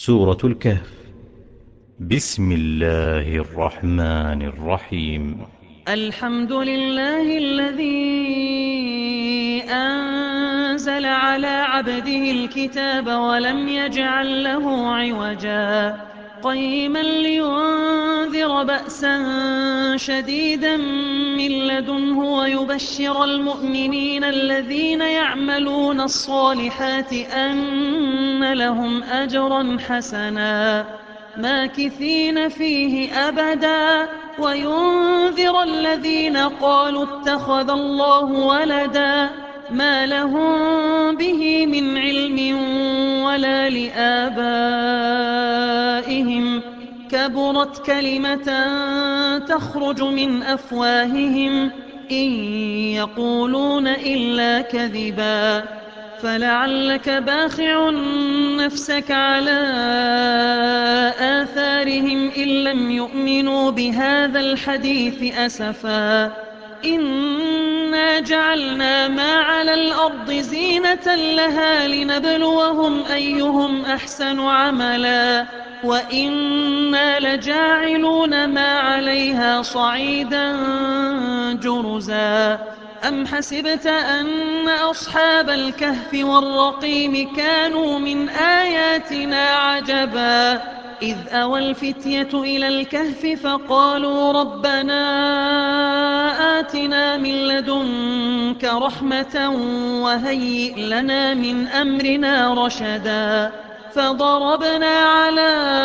سورة الكهف. بسم الله الرحمن الرحيم. الحمد لله الذي أنزل على عبده الكتاب ولم يجعل له عوجا قيما لينذر بأسا شديدا من لدنه ويبشر المؤمنين الذين يعملون الصالحات أن لهم أجرا حسنا ماكثين فيه أبدا وينذر الذين قالوا اتخذ الله ولدا ما لهم به من علم ولا لآبائهم كبرت كلمة تخرج من أفواههم إن يقولون إلا كذبا فلعلك باخع نفسك على آثارهم إن لم يؤمنوا بهذا الحديث أسفا إنا جعلنا ما على الأرض زينة لها لنبلوهم أيهم أحسن عملا وإنا لجاعلون ما عليها صعيدا جرزا أم حسبت أن أصحاب الكهف والرقيم كانوا من آياتنا عجبا إذ أوى الفتية إلى الكهف فقالوا ربنا آتنا من لدنك رحمة وهيئ لنا من أمرنا رشدا فضربنا على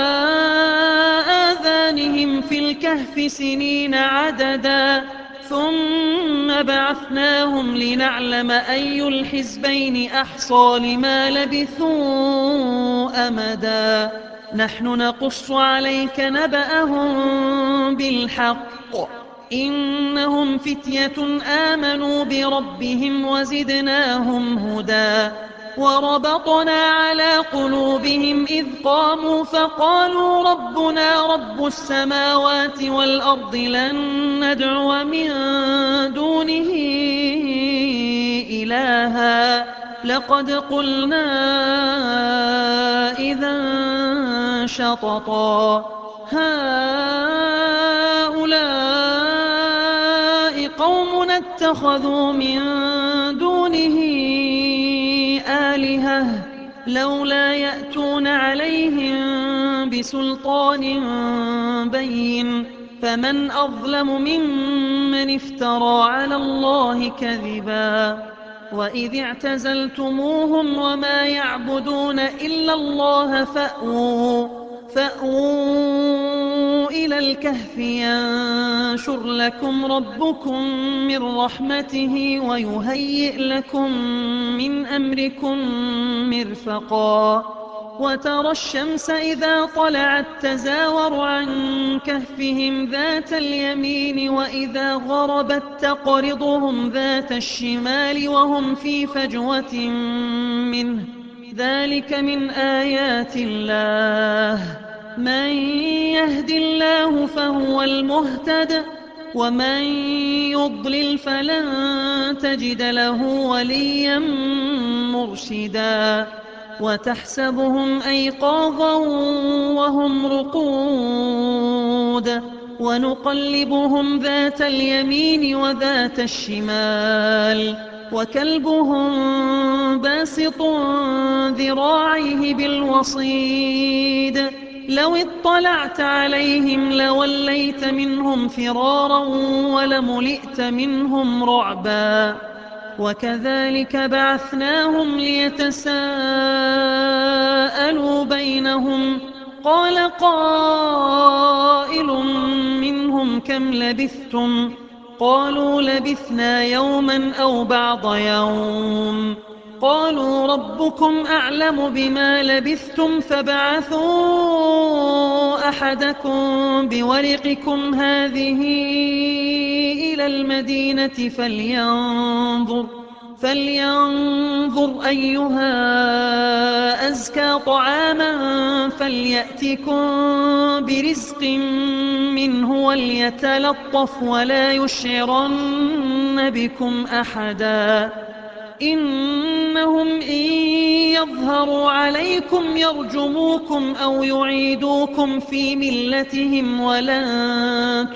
آذانهم في الكهف سنين عددا ثم بعثناهم لنعلم أي الحزبين أحصى لما لبثوا أمدا نحن نقص عليك نبأهم بالحق إنهم فتية آمنوا بربهم وزدناهم هدى وربطنا على قلوبهم إذ قاموا فقالوا ربنا رب السماوات والأرض لن ندعو من دونه إلها لقد قلنا إذا شططا هؤلاء قوم اتخذوا من دونه آلهة لولا يأتون عليهم بسلطان بين فمن أظلم ممن افترى على الله كذبا وإذ اعتزلتموهم وما يعبدون إلا الله فأووا إلى الكهف ينشر لكم ربكم من رحمته ويهيئ لكم من أمركم مرفقا وترى الشمس إذا طلعت تزاور عن كهفهم ذات اليمين وإذا غربت تقرضهم ذات الشمال وهم في فجوة منه ذلك من آيات الله من يهد الله فهو المهتد ومن يضلل فلن تجد له وليا مرشدا وتحسبهم أيقاظا وهم رقود ونقلبهم ذات اليمين وذات الشمال وكلبهم باسط ذراعيه بالوصيد لو اطلعت عليهم لوليت منهم فرارا ولملئت منهم رعبا وكذلك بعثناهم ليتساءلوا بينهم قال قائل منهم كم لبثتم قالوا لبثنا يوما أو بعض يوم قالوا ربكم أعلم بما لبثتم فابعثوا أحدكم بورقكم هذه إلى المدينة فلينظر أيها أزكى طعاما فليأتكم برزق منه وليتلطف ولا يشعرن بكم أحدا إنهم إن يظهروا عليكم يرجموكم أو يعيدوكم في ملتهم ولن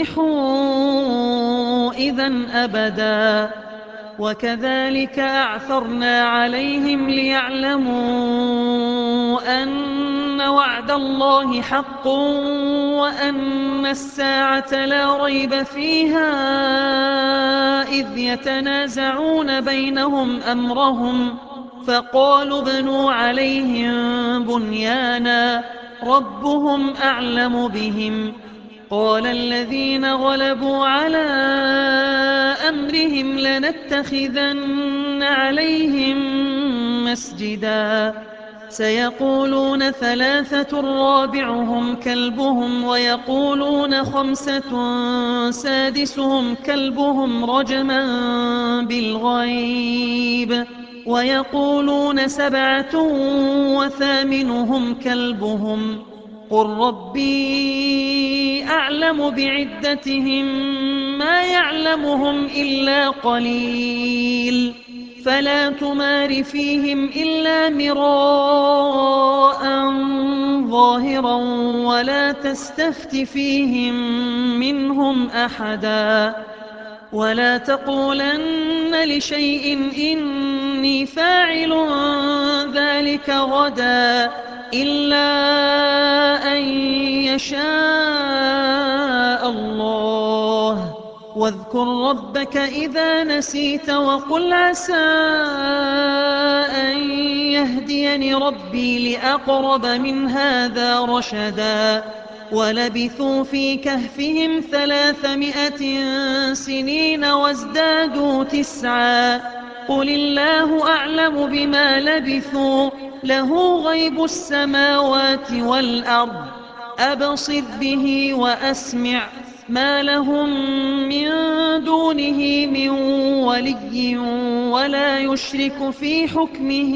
تفلحوا إذن أبدا وكذلك أعثرنا عليهم ليعلموا أن وعد الله حق وأن الساعة لا ريب فيها إذ يتنازعون بينهم أمرهم فقالوا ابنوا عليهم بنيانا ربهم أعلم بهم قال الذين غلبوا على أمرهم لنتخذن عليهم مسجدا سيقولون ثلاثة رابعهم كلبهم ويقولون خمسة سادسهم كلبهم رجما بالغيب ويقولون سبعة وثامنهم كلبهم قل ربي أعلم بعدتهم ما يعلمهم إلا قليل فلا تمار فيهم إلا مراء ظاهرا ولا تستفت فيهم منهم أحدا ولا تقولن لشيء إني فاعل ذلك غدا إلا أن يشاء الله واذكر ربك إذا نسيت وقل عسى أن يهديني ربي لأقرب من هذا رشدا ولبثوا في كهفهم 300 سنين وازدادوا 9 قل الله أعلم بما لبثوا له غيب السماوات والأرض أبصر به وأسمع ما لهم من دونه من ولي ولا يشرك في حكمه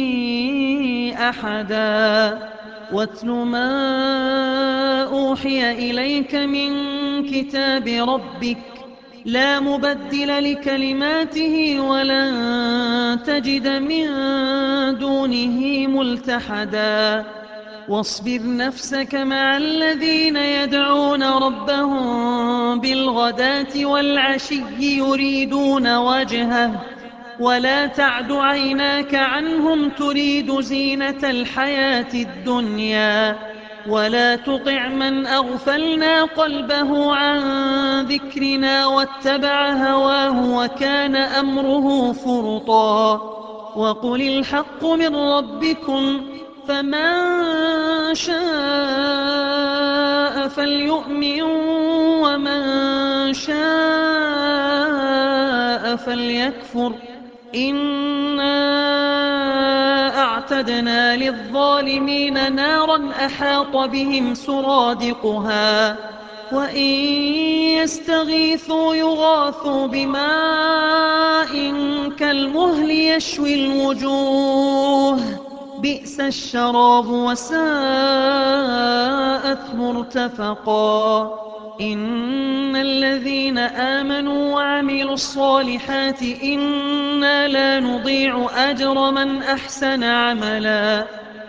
أحدا واتل ما أوحي إليك من كتاب ربك لا مبدل لكلماته ولن تجد من دونه ملتحدا واصبر نفسك مع الذين يدعون ربهم بالغداة والعشي يريدون وجهه ولا تعد عيناك عنهم تريد زينة الحياة الدنيا ولا تطع من أغفلنا قلبه عن ذكرنا واتبع هواه وكان أمره فرطا وقل الحق من ربكم فمن شاء فليؤمن ومن شاء فليكفر إنا أعتدنا للظالمين نارا أحاط بهم سرادقها وإن يستغيثوا يغاثوا بماء كالمهل يشوي الوجوه بئس الشراب وساءت مرتفقا إن الذين آمنوا وعملوا الصالحات إنا لا نضيع أجر من أحسن عملا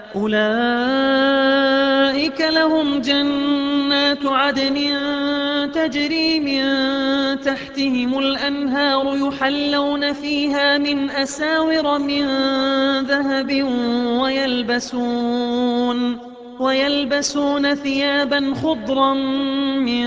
أولئك لهم جنات عدن تجري من تحتهم الأنهار يحلون فيها من أساور من ذهب ويلبسون ثيابا خضرا من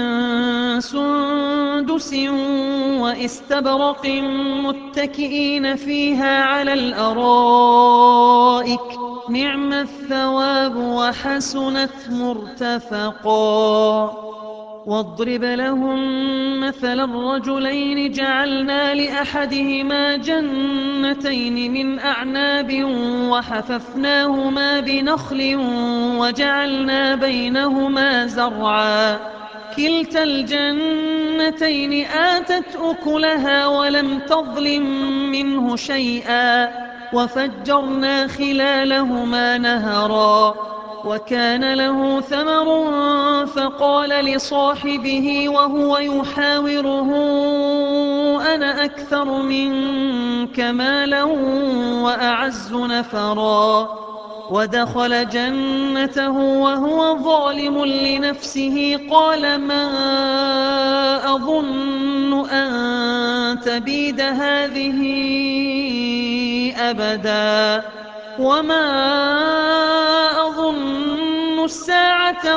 سندس واستبرق متكئين فيها على الأرائك نعم الثواب وحسنت مرتفقا واضرب لهم مثل الرجلين جعلنا لأحدهما جنتين من أعناب وحففناهما بنخل وجعلنا بينهما زرعا كلتا الجنتين آتت أكلها ولم تظلم منه شيئا وفجرنا خلالهما نهرا وكان له ثمر فقال لصاحبه وهو يحاوره أنا أكثر منك مالا وأعز نفرا. ودخل جنته وهو ظالم لنفسه قال ما أظن أن تبيد هذه أبدا وما أظن الساعة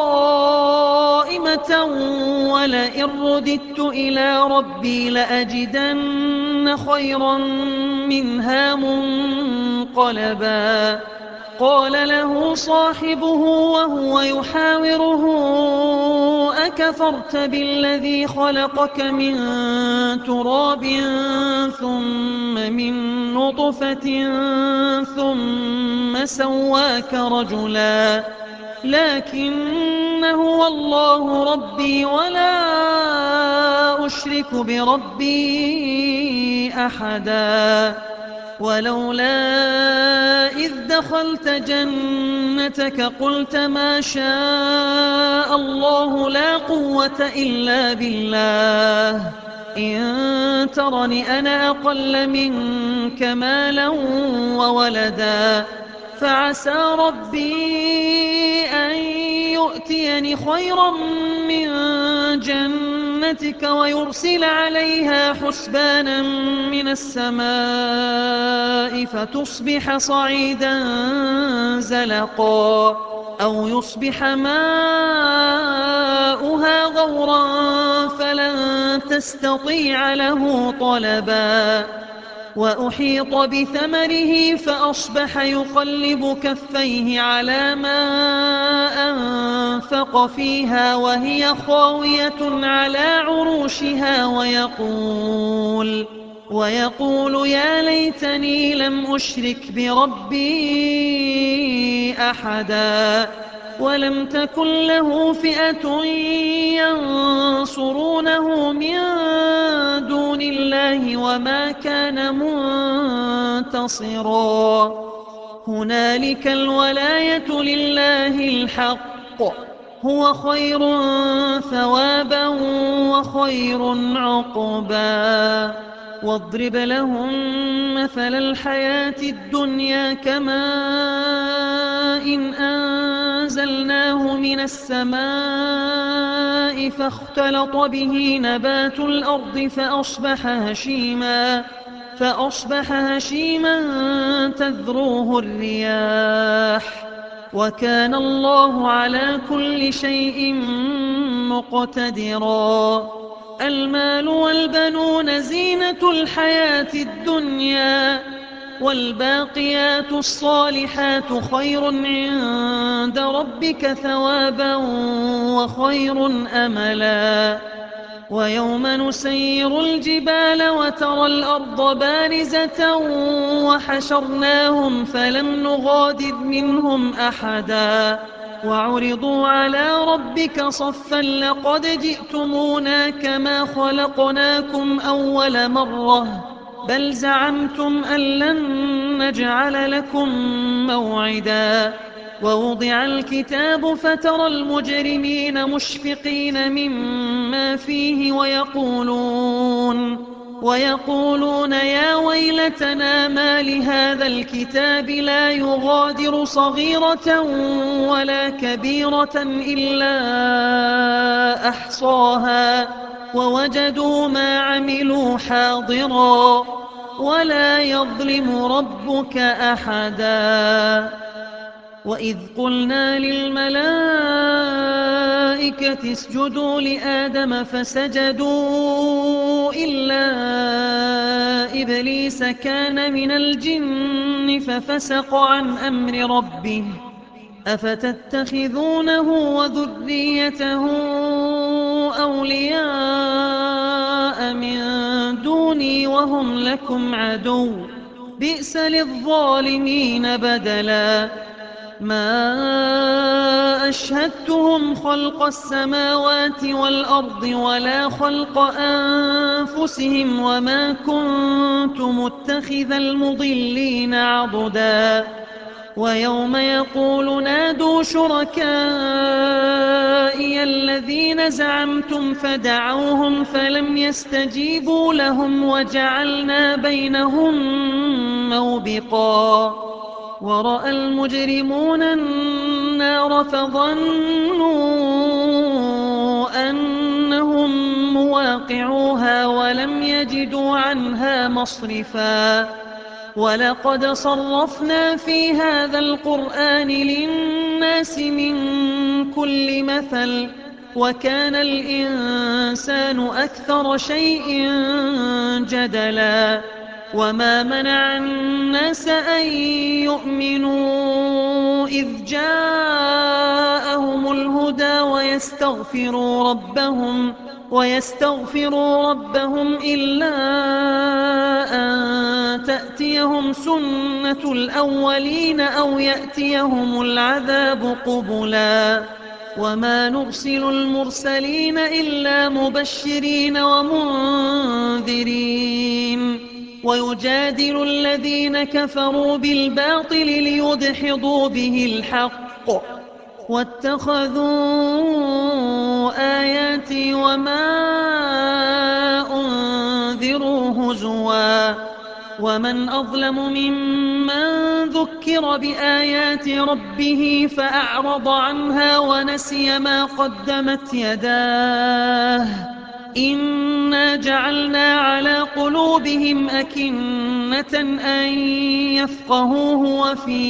قائمة ولئن رددت إلى ربي لأجدن خيرا منها منقلبا. قال له صاحبه وهو يحاوره أكفرت بالذي خلقك من تراب ثم من نطفة ثم سواك رجلا لكن هو الله ربي ولا أشرك بربي أحدا. ولولا إذ دخلت جنتك قلت ما شاء الله لا قوة إلا بالله إن ترني أنا أقل منك مالا وولدا فعسى ربي أن يؤتيني خيرا من جنتك ويرسل عليها حسبانا من السماء فتصبح صعيدا زلقا أو يصبح ماؤها غورا فلن تستطيع له طلبا. وأحيط بثمره فأصبح يقلب كفيه على ما أنفق فيها وهي خاوية على عروشها ويقول يا ليتني لم أشرك بربي أحدا. ولم تكن له فئة ينصرونه من دون الله وما كان منتصرا. هنالك الولاية لله الحق هو خير ثوابا وخير عقبا. واضرب لهم مثل الحياة الدنيا كماء إن أنزلناه من السماء فاختلط به نبات الأرض فأصبح هشيما تذروه الرياح وكان الله على كل شيء مقتدرا. المال والبنون زينة الحياة الدنيا والباقيات الصالحات خير عند ربك ثوابا وخير أملا. ويوم نسير الجبال وترى الأرض بارزة وحشرناهم فلم نغادر منهم أحدا وعرضوا على ربك صفا لقد جئتمونا كما خلقناكم أول مرة بل زعمتم أن لن نجعل لكم موعدا. ووضع الكتاب فترى المجرمين مشفقين مما فيه ويقولون يا ويلتنا ما لهذا الكتاب لا يغادر صغيرة ولا كبيرة إلا أحصاها ووجدوا ما عملوا حاضرا ولا يظلم ربك أحدا. وإذ قلنا للملائكة اسجدوا لآدم فسجدوا إلا إبليس كان من الجن ففسق عن أمر ربه أفتتخذونه وذريته أولياء من دوني وهم لكم عدو بئس للظالمين بدلا. ما أشهدتهم خلق السماوات والأرض ولا خلق أنفسهم وما كنت متخذ المضلين عضدا ويوم يقول نادوا شركائي الذين زعمتم فدعوهم فلم يستجيبوا لهم وجعلنا بينهم موبقا ورأى المجرمون النار فظنوا أنهم مواقعوها ولم يجدوا عنها مصرفا ولقد صرفنا في هذا القرآن للناس من كل مثل وكان الإنسان أكثر شيء جدلا وما منع الناس أن يؤمنوا إذ جاءهم الهدى ويستغفروا ربهم إلا أن تأتيهم سنة الأولين أو يأتيهم العذاب قبلا وما نرسل المرسلين إلا مبشرين ومنذرين ويجادل الذين كفروا بالباطل ليدحضوا به الحق واتخذوا آياتي وما أنذروا هزوا ومن أظلم ممن ذكر بآيات ربه فأعرض عنها ونسي ما قدمت يداه إنا جعلنا على قلوبهم أكنة أن يفقهوه وفي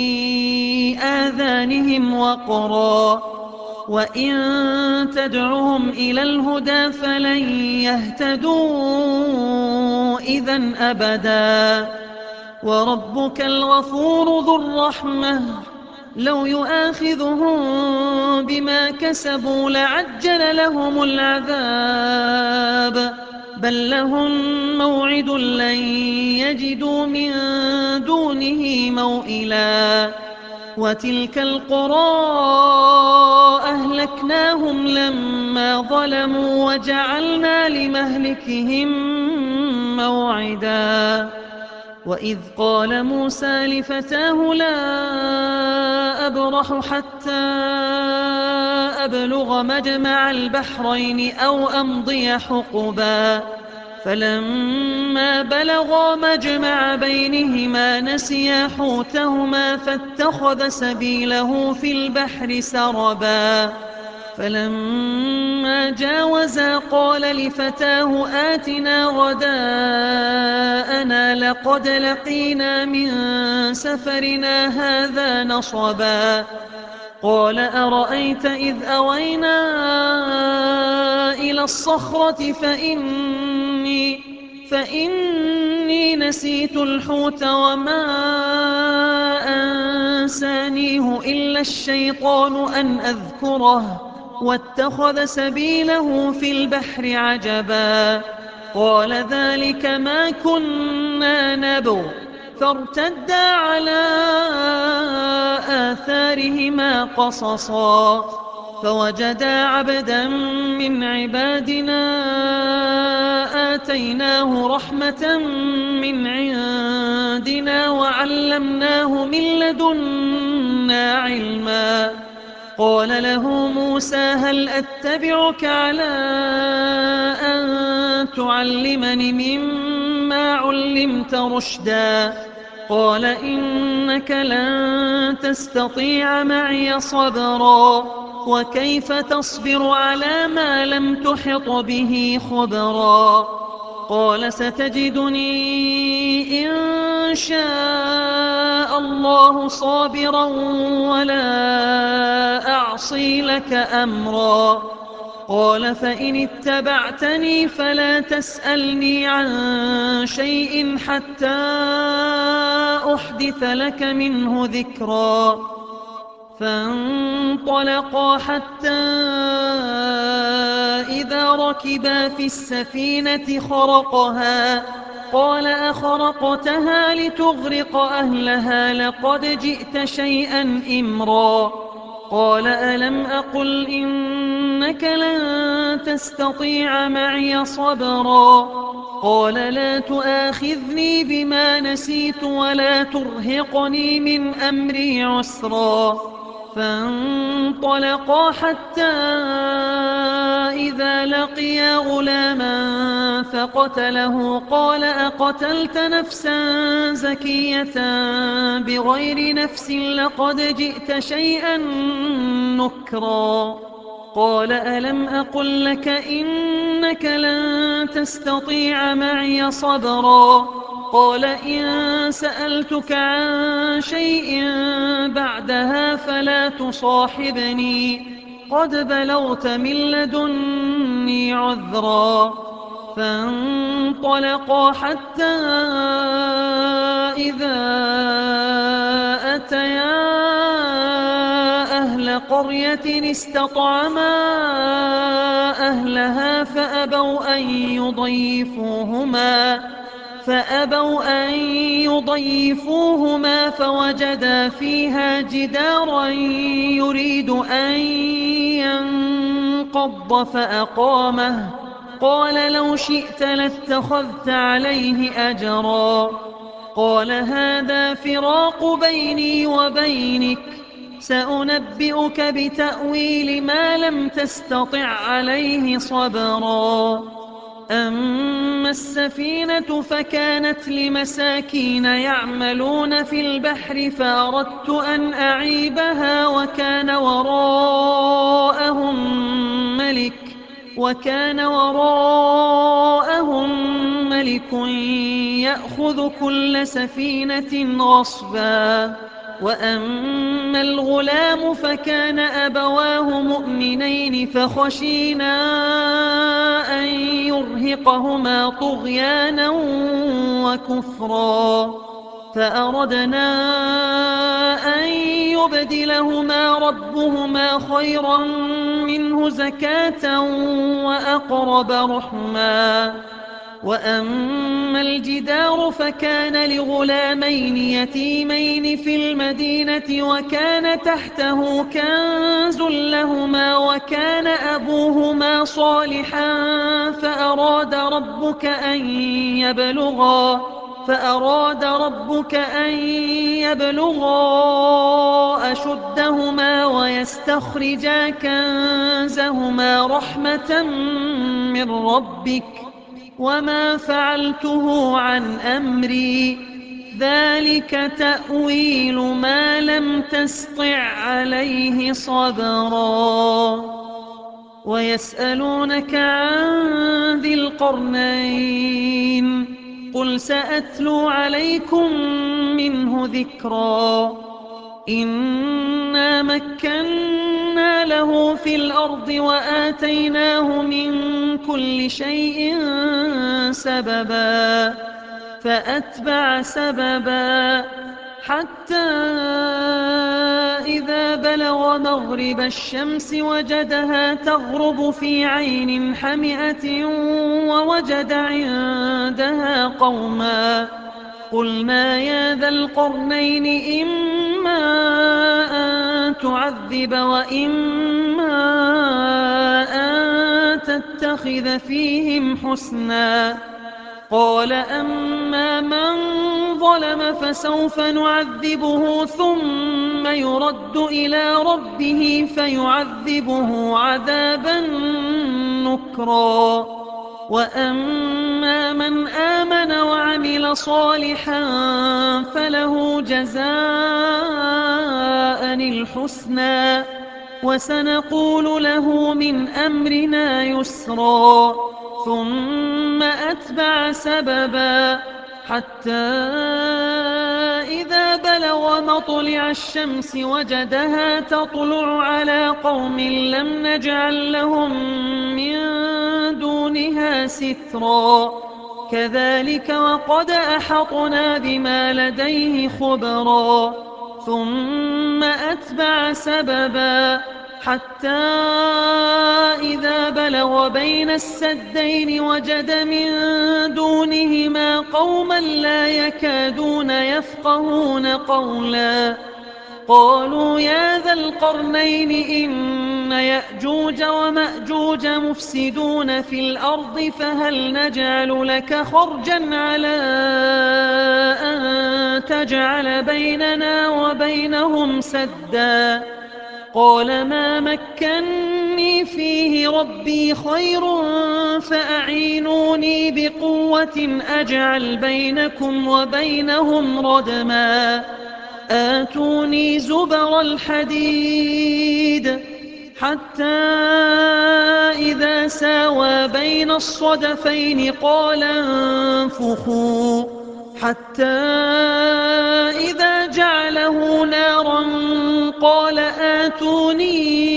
آذانهم وقرا وإن تدعهم إلى الهدى فلن يهتدوا إذن أبدا وربك الغفور ذو الرحمة لو يؤاخذهم بما كسبوا لعجل لهم العذاب بل لهم موعد لن يجدوا من دونه موئلا وتلك القرى أهلكناهم لما ظلموا وجعلنا لمهلكهم موعدا وإذ قال موسى لفتاه لا أبرح حتى أبلغ مجمع البحرين أو أمضي حقبا فلما بلغا مجمع بينهما نسيا حوتهما فاتخذ سبيله في البحر سربا فلما جاوزا قال لفتاه آتنا غداءنا لقد لقينا من سفرنا هذا نصبا قال أرأيت إذ أوينا إلى الصخرة فإني نسيت الحوت وما أنسانيه إلا الشيطان أن أذكره واتخذ سبيله في البحر عجبا قال ذلك ما كنا نبغ فارتدا على آثارهما قصصا فوجدا عبدا من عبادنا آتيناه رحمة من عندنا وعلمناه من لدنا علما قال له موسى هل أتبعك على أن تعلمني مما علمت رشدا قال إنك لن تستطيع معي صبرا وكيف تصبر على ما لم تحط به خبرا قال ستجدني إن شاء الله صابرا ولا أعصي لك أمرا قال فإن اتبعتني فلا تسألني عن شيء حتى أحدث لك منه ذكرا فانطلقا حتى إذا ركبا في السفينة خرقها قال أخرقتها لتغرق أهلها لقد جئت شيئا إمرا قال ألم أقل إنك لن تستطيع معي صبرا قال لا تؤاخذني بما نسيت ولا ترهقني من أمري عسرا. فانطلقا حتى إذا لقيا غلاما فقتله قال أقتلت نفسا زكية بغير نفس لقد جئت شيئا نكرا. قال ألم أقل لك إنك لن تستطيع معي صبرا. قال إن سألتك عن شيء بعدها فلا تصاحبني قد بلغت من لدني عذرا. فانطلقا حتى إذا أتيا أهل قرية استطعما أهلها فأبوا أن يضيفوهما فوجدا فيها جدارا يريد أن ينقض فأقامه. قال لو شئت لاتخذت عليه أجرا. قال هذا فراق بيني وبينك سأنبئك بتأويل ما لم تستطع عليه صبرا. أما السفينة فكانت لمساكين يعملون في البحر فأردت أن أعيبها وكان وراءهم ملك يأخذ كل سفينة غصبا. وأما الغلام فكان أبواه مؤمنين فخشينا أن يرهقهما طغيانا وكفرا فأردنا أن يبدلهما ربهما خيرا منه زكاة وأقرب رحما. وأما الجدار فكان لغلامين يتيمين في المدينة وكان تحته كنز لهما وكان أبوهما صالحا فأراد ربك أن يبلغا أشدهما ويستخرجا كنزهما رحمة من ربك وما فعلته عن أمري ذلك تأويل ما لم تسطع عليه صبرا. ويسألونك عن ذي القرنين قل سأتلو عليكم منه ذكرا. إنا مكنا له في الأرض وآتيناه من كل شيء سببا فأتبع سببا حتى إذا بلغ مغرب الشمس وجدها تغرب في عين حمئة ووجد عندها قوما قلنا يا ذا القرنين إما أن تعذب وإما أن تتخذ فيهم حسنا. قال أما من ظلم فسوف نعذبه ثم يرد إلى ربه فيعذبه عذابا نكرا. وأما من آمن وعمل صالحا فله جزاء الحسنى وسنقول له من أمرنا يسرا. ثم أتبع سببا حتى إذا بلغ مطلع الشمس وجدها تطلع على قوم لم نجعل لهم من دونها سترا. كذلك وقد أحطنا بما لديه خبرا. ثم أتبع سببا حتى إذا بلغ بين السدين وجد من دونهما قوما لا يكادون يفقهون قولا. قالوا يا ذا القرنين إن يأجوج ومأجوج مفسدون في الأرض فهل نجعل لك خرجا على أن تجعل بيننا وبينهم سدا قال ما مكني فيه ربي خير فأعينوني بقوة أجعل بينكم وبينهم ردما آتوني زبر الحديد حتى إذا ساوى بين الصدفين قال انفخوا حتى إذا جعله نارا قال آتوني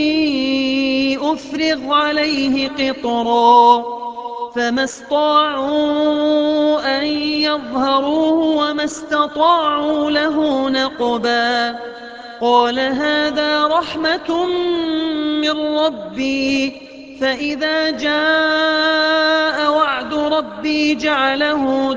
أفرغ عليه قطرا فما استطاعوا أن يظهروه وما استطاعوا له نقبا قال هذا رحمة من ربي فإذا جاء وعد ربي جعله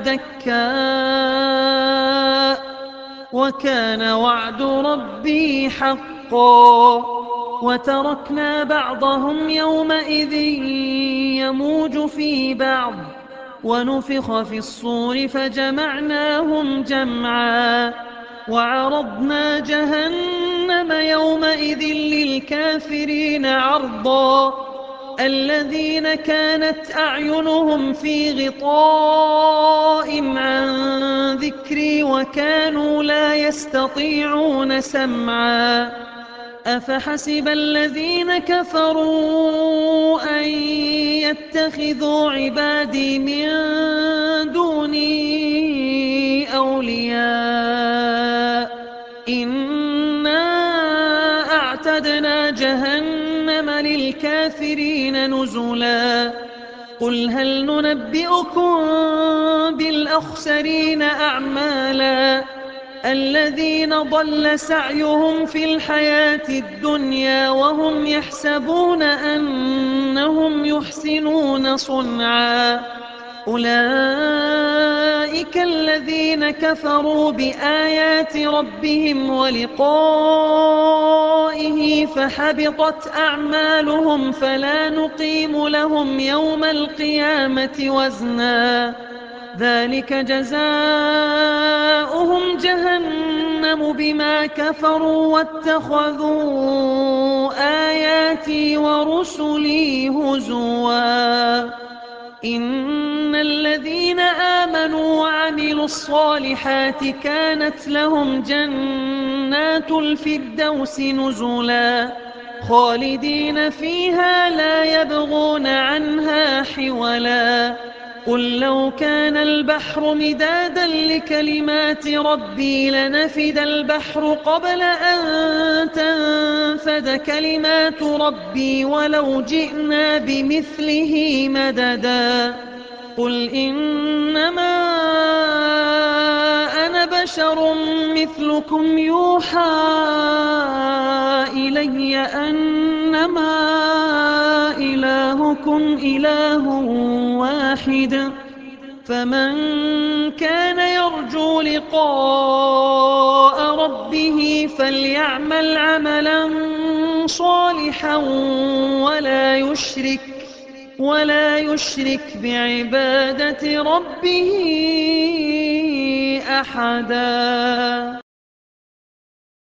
دكاء وكان وعد ربي حقا وتركنا بعضهم يومئذ يموج في بعض ونفخ في الصور فجمعناهم جمعا وعرضنا جهنم يومئذ للكافرين عرضا الذين كانت أعينهم في غطاء عن ذكري وكانوا لا يستطيعون سمعا أفحسب الذين كفروا أن يتخذوا عبادي من دوني أولياء إنا أعتدنا جهنم للكافرين نزلا قل هل ننبئكم بالأخسرين أعمالا الذين ضل سعيهم في الحياة الدنيا وهم يحسبون أنهم يحسنون صنعا أولئك الذين كفروا بآيات ربهم ولقائه فحبطت أعمالهم فلا نقيم لهم يوم القيامة وزنا ذلك جزاؤهم جهنم بما كفروا واتخذوا آياتي ورسلي هزوا إن الذين آمنوا وعملوا الصالحات كانت لهم جنات الفردوس نزلا خالدين فيها لا يبغون عنها حولا قل لو كان البحر مدادا لكلمات ربي لنفد البحر قبل أن تنفد كلمات ربي ولو جئنا بمثله مددا قل إنما أنا بشر مثلكم يوحى إلي أنما إلهكم إله واحد فمن كان يرجو لقاء ربه فليعمل عملا صالحا ولا يشرك بعبادة ربه أحدا.